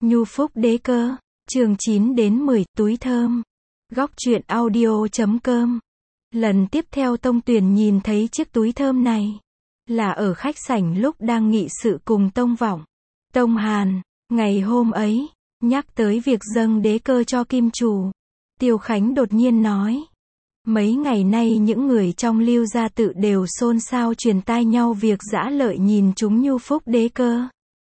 Nhu Phúc Đế Cơ, chương 9 đến 10, túi thơm. Góc truyện audio.com. Lần tiếp theo Tông Tuyền nhìn thấy chiếc túi thơm này, là ở khách sảnh lúc đang nghị sự cùng Tông Vọng, Tông Hàn. Ngày hôm ấy, nhắc tới việc dâng đế cơ cho Kim Chủ, Tiêu Khánh đột nhiên nói. Mấy ngày nay những người trong Lưu gia tự đều xôn xao truyền tai nhau việc Dã Lợi nhìn trúng Nhu Phúc Đế Cơ.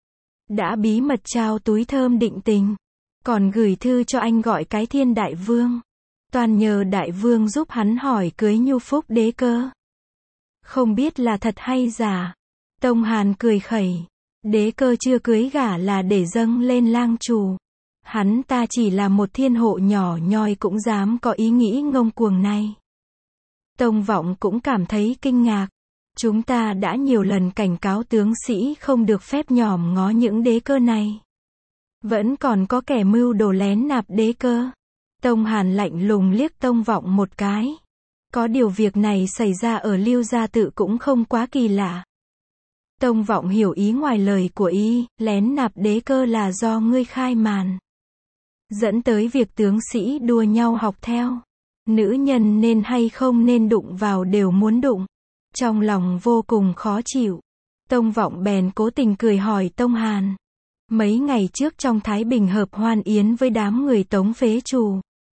Đã bí mật trao túi thơm định tình, còn gửi thư cho anh gọi cái Thiên Đại Vương. Toàn nhờ Đại Vương giúp hắn hỏi cưới Nhu Phúc Đế Cơ. Không biết là thật hay giả. Tông Hàn cười khẩy. Đế cơ chưa cưới gả là để dâng lên lang chủ. Hắn ta chỉ là một thiên hộ nhỏ nhoi cũng dám có ý nghĩ ngông cuồng này. Tông Vọng cũng cảm thấy kinh ngạc. Chúng ta đã nhiều lần cảnh cáo tướng sĩ không được phép nhòm ngó những đế cơ này. Vẫn còn có kẻ mưu đồ lén nạp đế cơ. Tông Hàn lạnh lùng liếc Tông Vọng một cái. Có điều việc này xảy ra ở Lưu gia tự cũng không quá kỳ lạ. Tông Vọng hiểu ý ngoài lời của y, lén nạp đế cơ là do ngươi khai màn. Dẫn tới việc tướng sĩ đua nhau học theo. Nữ nhân nên hay không nên đụng vào đều muốn đụng. Trong lòng vô cùng khó chịu. Tông Vọng bèn cố tình cười hỏi Tông Hàn. Mấy ngày trước trong Thái Bình hợp hoan yến với đám người Tống phế chủ.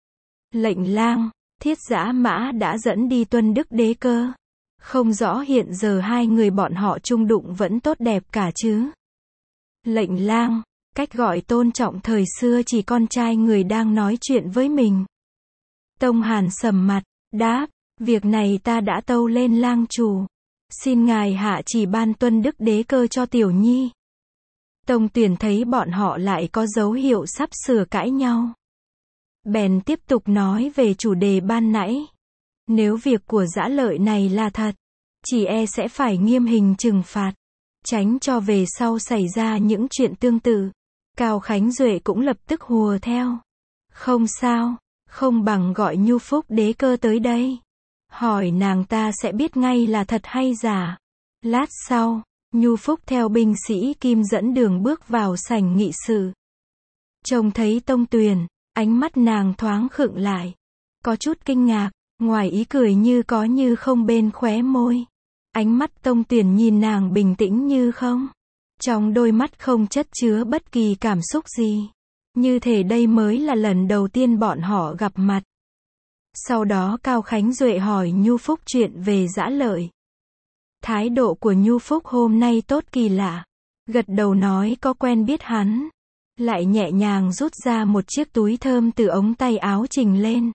Lệnh Lang, Thiết Dã Mã đã dẫn đi tuân đức đế cơ. Không rõ hiện giờ hai người bọn họ chung đụng vẫn tốt đẹp cả chứ. Lệnh Lang, cách gọi tôn trọng thời xưa chỉ con trai người đang nói chuyện với mình. Tông Hàn sầm mặt, đáp, việc này ta đã tâu lên lang chủ. Xin ngài hạ chỉ ban tuân đức đế cơ cho tiểu nhi. Tông Tuyền thấy bọn họ lại có dấu hiệu sắp sửa cãi nhau. Bèn tiếp tục nói về chủ đề ban nãy. Nếu việc của Dã Lợi này là thật, chỉ e sẽ phải nghiêm hình trừng phạt. Tránh cho về sau xảy ra những chuyện tương tự. Cao Khánh Duệ cũng lập tức hùa theo. Không sao, không bằng gọi Nhu Phúc Đế Cơ tới đây. Hỏi nàng ta sẽ biết ngay là thật hay giả. Lát sau, Nhu Phúc theo binh sĩ Kim dẫn đường bước vào sảnh nghị sự. Trông thấy Tông Tuyền, ánh mắt nàng thoáng khựng lại. Có chút kinh ngạc, ngoài ý cười như có như không bên khóe môi. Ánh mắt Tông Tuyền nhìn nàng bình tĩnh như không. Trong đôi mắt không chất chứa bất kỳ cảm xúc gì. Như thể đây mới là lần đầu tiên bọn họ gặp mặt. Sau đó Cao Khánh Duệ hỏi Nhu Phúc chuyện về Dã Lợi. Thái độ của Nhu Phúc hôm nay tốt kỳ lạ. Gật đầu nói có quen biết hắn. Lại nhẹ nhàng rút ra một chiếc túi thơm từ ống tay áo trình lên.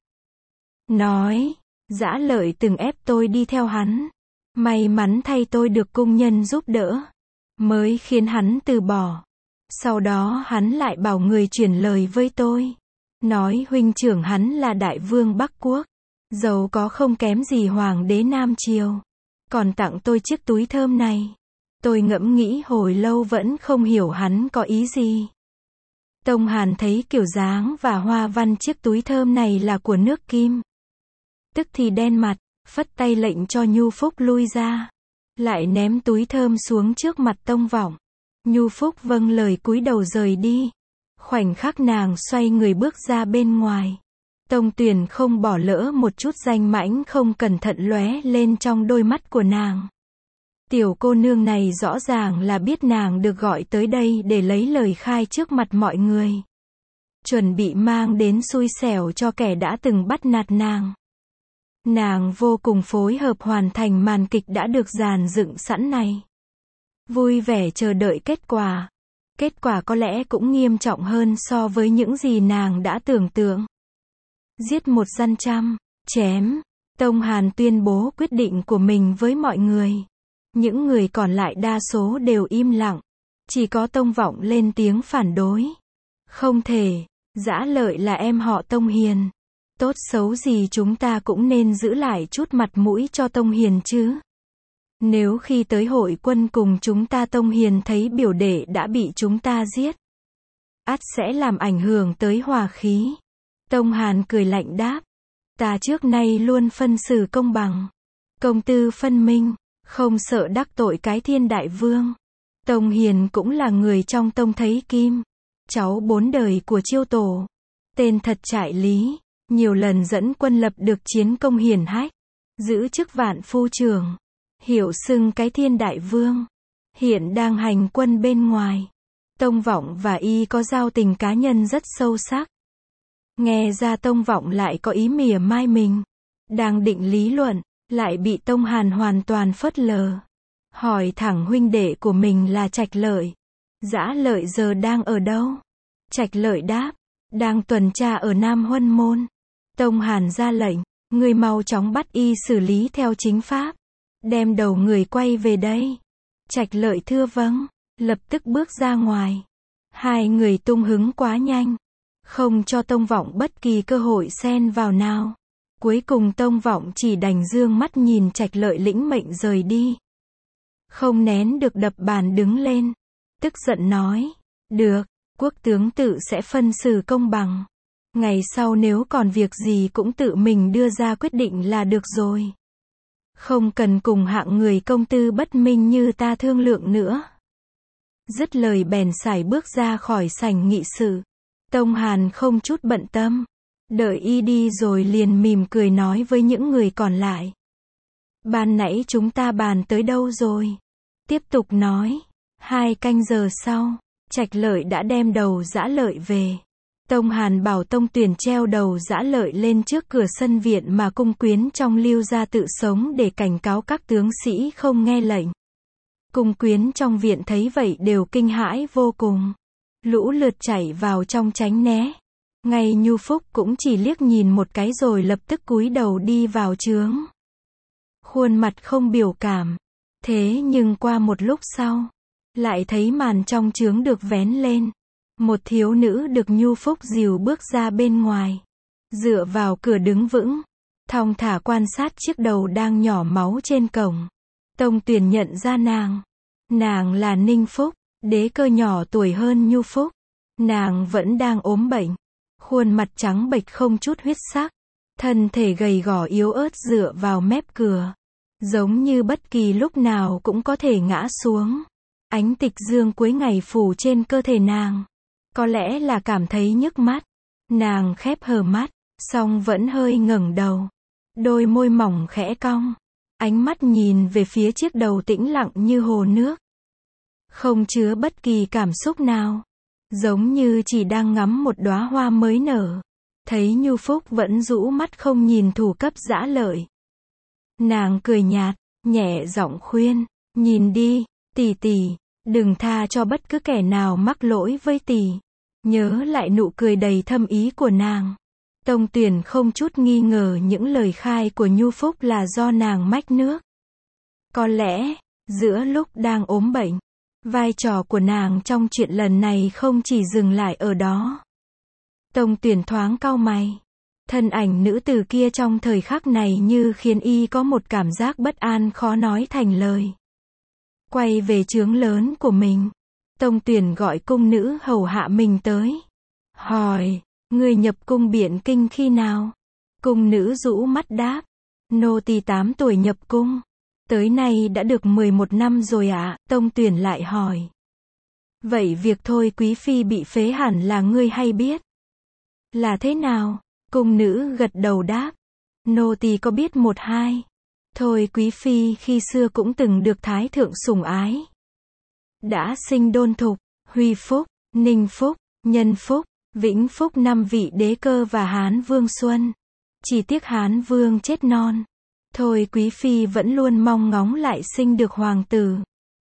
Nói, Dã Lợi từng ép tôi đi theo hắn. May mắn thay tôi được cung nhân giúp đỡ. Mới khiến hắn từ bỏ. Sau đó hắn lại bảo người chuyển lời với tôi. Nói huynh trưởng hắn là đại vương Bắc Quốc. Giàu có không kém gì hoàng đế Nam Triều. Còn tặng tôi chiếc túi thơm này. Tôi ngẫm nghĩ hồi lâu vẫn không hiểu hắn có ý gì. Tông Hàn thấy kiểu dáng và hoa văn chiếc túi thơm này là của nước Kim. Tức thì đen mặt, phất tay lệnh cho Nhu Phúc lui ra. Lại ném túi thơm xuống trước mặt Tông Vọng. Nhu Phúc vâng lời cúi đầu rời đi. Khoảnh khắc nàng xoay người bước ra bên ngoài. Tông Tuyền không bỏ lỡ một chút danh mãnh không cẩn thận lóe lên trong đôi mắt của nàng. Tiểu cô nương này rõ ràng là biết nàng được gọi tới đây để lấy lời khai trước mặt mọi người. Chuẩn bị mang đến xui xẻo cho kẻ đã từng bắt nạt nàng. Nàng vô cùng phối hợp hoàn thành màn kịch đã được dàn dựng sẵn này. Vui vẻ chờ đợi kết quả. Kết quả có lẽ cũng nghiêm trọng hơn so với những gì nàng đã tưởng tượng. Giết một gian trăm, chém. Tông Hàn tuyên bố quyết định của mình với mọi người. Những người còn lại đa số đều im lặng. Chỉ có Tông Vọng lên tiếng phản đối. Không thể, Dã Lợi là em họ Tông Hiền. Tốt xấu gì chúng ta cũng nên giữ lại chút mặt mũi cho Tông Hiền chứ. Nếu khi tới hội quân cùng chúng ta Tông Hiền thấy biểu đệ đã bị chúng ta giết, ắt sẽ làm ảnh hưởng tới hòa khí. Tông Hàn cười lạnh đáp. Ta trước nay luôn phân xử công bằng. Công tư phân minh. Không sợ đắc tội cái Thiên Đại Vương. Tông Hiền cũng là người trong tông thấy kim. cháu 4 đời của Chiêu tổ. Tên thật Trại Lý, nhiều lần dẫn quân lập được chiến công hiển hách, giữ chức vạn phu trưởng, hiệu xưng cái Thiên Đại Vương. Hiện đang hành quân bên ngoài. Tông Vọng và y có giao tình cá nhân rất sâu sắc. Nghe ra Tông Vọng lại có ý mỉa mai mình. Đang định lý luận, lại bị Tông Hàn hoàn toàn phớt lờ. Hỏi thẳng huynh đệ của mình là Trạch Lợi. Dã Lợi giờ đang ở đâu? Trạch Lợi đáp, đang tuần tra ở Nam Huân Môn. Tông Hàn ra lệnh, người mau chóng bắt y xử lý theo chính pháp. Đem đầu người quay về đây. Trạch Lợi thưa vâng, lập tức bước ra ngoài. Hai người tung hứng quá nhanh, không cho Tông Vọng bất kỳ cơ hội xen vào nào. Cuối cùng Tông Vọng chỉ đành dương mắt nhìn Trạch Lợi lĩnh mệnh rời đi. Không nén được đập bàn đứng lên, tức giận nói, được, quốc tướng tự sẽ phân xử công bằng. Ngày sau nếu còn việc gì cũng tự mình đưa ra quyết định là được rồi. Không cần cùng hạng người công tư bất minh như ta thương lượng nữa. Dứt lời bèn sải bước ra khỏi sảnh nghị sự. Tông Hàn không chút bận tâm. Đợi y đi rồi liền mỉm cười nói với những người còn lại. Ban nãy chúng ta bàn tới đâu rồi? Tiếp tục nói. 2 canh giờ sau, Trạch Lợi đã đem đầu Dã Lợi về. Tông Hàn bảo Tông Tuyển treo đầu Dã Lợi lên trước cửa sân viện mà cung quyến trong Lưu gia tự sống để cảnh cáo các tướng sĩ không nghe lệnh. Cung quyến trong viện thấy vậy đều kinh hãi vô cùng. Lũ lượt chạy vào trong tránh né. Ngay Nhu Phúc cũng chỉ liếc nhìn một cái rồi lập tức cúi đầu đi vào trướng. Khuôn mặt không biểu cảm. Thế nhưng qua một lúc sau, lại thấy màn trong trướng được vén lên. Một thiếu nữ được Nhu Phúc dìu bước ra bên ngoài. Dựa vào cửa đứng vững. Thong thả quan sát chiếc đầu đang nhỏ máu trên cổng. Tông Tuyển nhận ra nàng. Nàng là Ninh Phúc, đế cơ nhỏ tuổi hơn Nhu Phúc. Nàng vẫn đang ốm bệnh. Khuôn mặt trắng bệch không chút huyết sắc. Thân thể gầy gò yếu ớt dựa vào mép cửa. Giống như bất kỳ lúc nào cũng có thể ngã xuống. Ánh tịch dương cuối ngày phủ trên cơ thể nàng. Có lẽ là cảm thấy nhức mắt. Nàng khép hờ mắt, song vẫn hơi ngẩng đầu. Đôi môi mỏng khẽ cong. Ánh mắt nhìn về phía chiếc đầu tĩnh lặng như hồ nước. Không chứa bất kỳ cảm xúc nào. Giống như chỉ đang ngắm một đóa hoa mới nở. Thấy Nhu Phúc vẫn rũ mắt không nhìn thủ cấp Dã Lợi. Nàng cười nhạt, nhẹ giọng khuyên, nhìn đi, tỷ tỷ, đừng tha cho bất cứ kẻ nào mắc lỗi với tỷ. Nhớ lại nụ cười đầy thâm ý của nàng. Tông Tuyển không chút nghi ngờ những lời khai của Nhu Phúc là do nàng mách nước. Có lẽ, giữa lúc đang ốm bệnh, vai trò của nàng trong chuyện lần này không chỉ dừng lại ở đó. Tông Tuyển thoáng cau mày. Thân ảnh nữ tử kia trong thời khắc này như khiến y có một cảm giác bất an khó nói thành lời. Quay về trướng lớn của mình. Tông Tuyển gọi cung nữ hầu hạ mình tới. Hỏi, người nhập cung Biện Kinh khi nào? Cung nữ rũ mắt đáp. Nô tỳ 8 tuổi nhập cung. Tới nay đã được 11 năm rồi ạ. Tông Tuyển lại hỏi. Vậy việc Thôi Quý Phi bị phế hẳn là ngươi hay biết? Là thế nào? Cung nữ gật đầu đáp. Nô tỳ có biết một hai. Thôi Quý Phi khi xưa cũng từng được Thái thượng sủng ái. Đã sinh Đôn Thục, Huy Phúc, Ninh Phúc, Nhân Phúc, Vĩnh Phúc 5 vị đế cơ và Hán Vương Xuân. Chỉ tiếc Hán Vương chết non. Thôi Quý Phi vẫn luôn mong ngóng lại sinh được hoàng tử.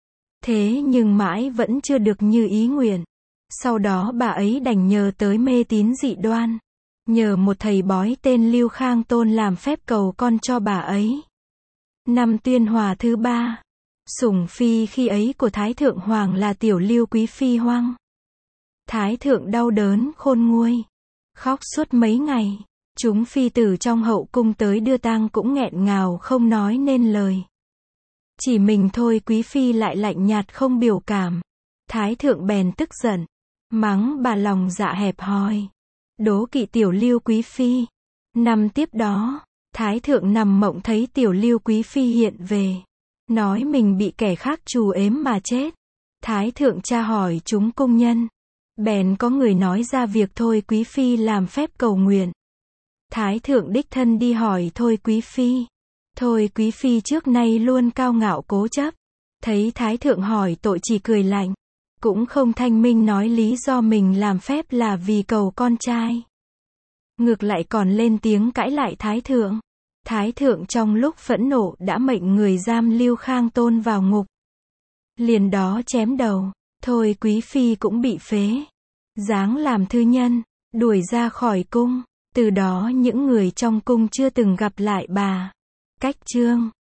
Thế nhưng mãi vẫn chưa được như ý nguyện. Sau đó bà ấy đành nhờ tới mê tín dị đoan. Nhờ một thầy bói tên Lưu Khang Tôn làm phép cầu con cho bà ấy. Năm Tuyên Hòa thứ 3. Sủng phi khi ấy của Thái Thượng Hoàng là tiểu Lưu Quý Phi Hoang. Thái Thượng đau đớn khôn nguôi. Khóc suốt mấy ngày. Chúng phi tử trong hậu cung tới đưa tang cũng nghẹn ngào không nói nên lời. Chỉ mình Thôi Quý Phi lại lạnh nhạt không biểu cảm. Thái Thượng bèn tức giận. Mắng bà lòng dạ hẹp hòi. Đố kỵ tiểu Lưu Quý Phi. Năm tiếp đó, Thái Thượng nằm mộng thấy tiểu Lưu Quý Phi hiện về. Nói mình bị kẻ khác trù ếm mà chết. Thái Thượng tra hỏi chúng cung nhân. Bèn có người nói ra việc Thôi Quý Phi làm phép cầu nguyện. Thái thượng đích thân đi hỏi Thôi Quý Phi. Thôi Quý Phi trước nay luôn cao ngạo cố chấp. Thấy Thái thượng hỏi tội chỉ cười lạnh. Cũng không thanh minh nói lý do mình làm phép là vì cầu con trai. Ngược lại còn lên tiếng cãi lại Thái thượng. Thái thượng trong lúc phẫn nộ đã mệnh người giam Lưu Khang Tôn vào ngục. Liền đó chém đầu. Thôi Quý Phi cũng bị phế. Giáng làm thư nhân. Đuổi ra khỏi cung. Từ đó những người trong cung chưa từng gặp lại bà. Cách chương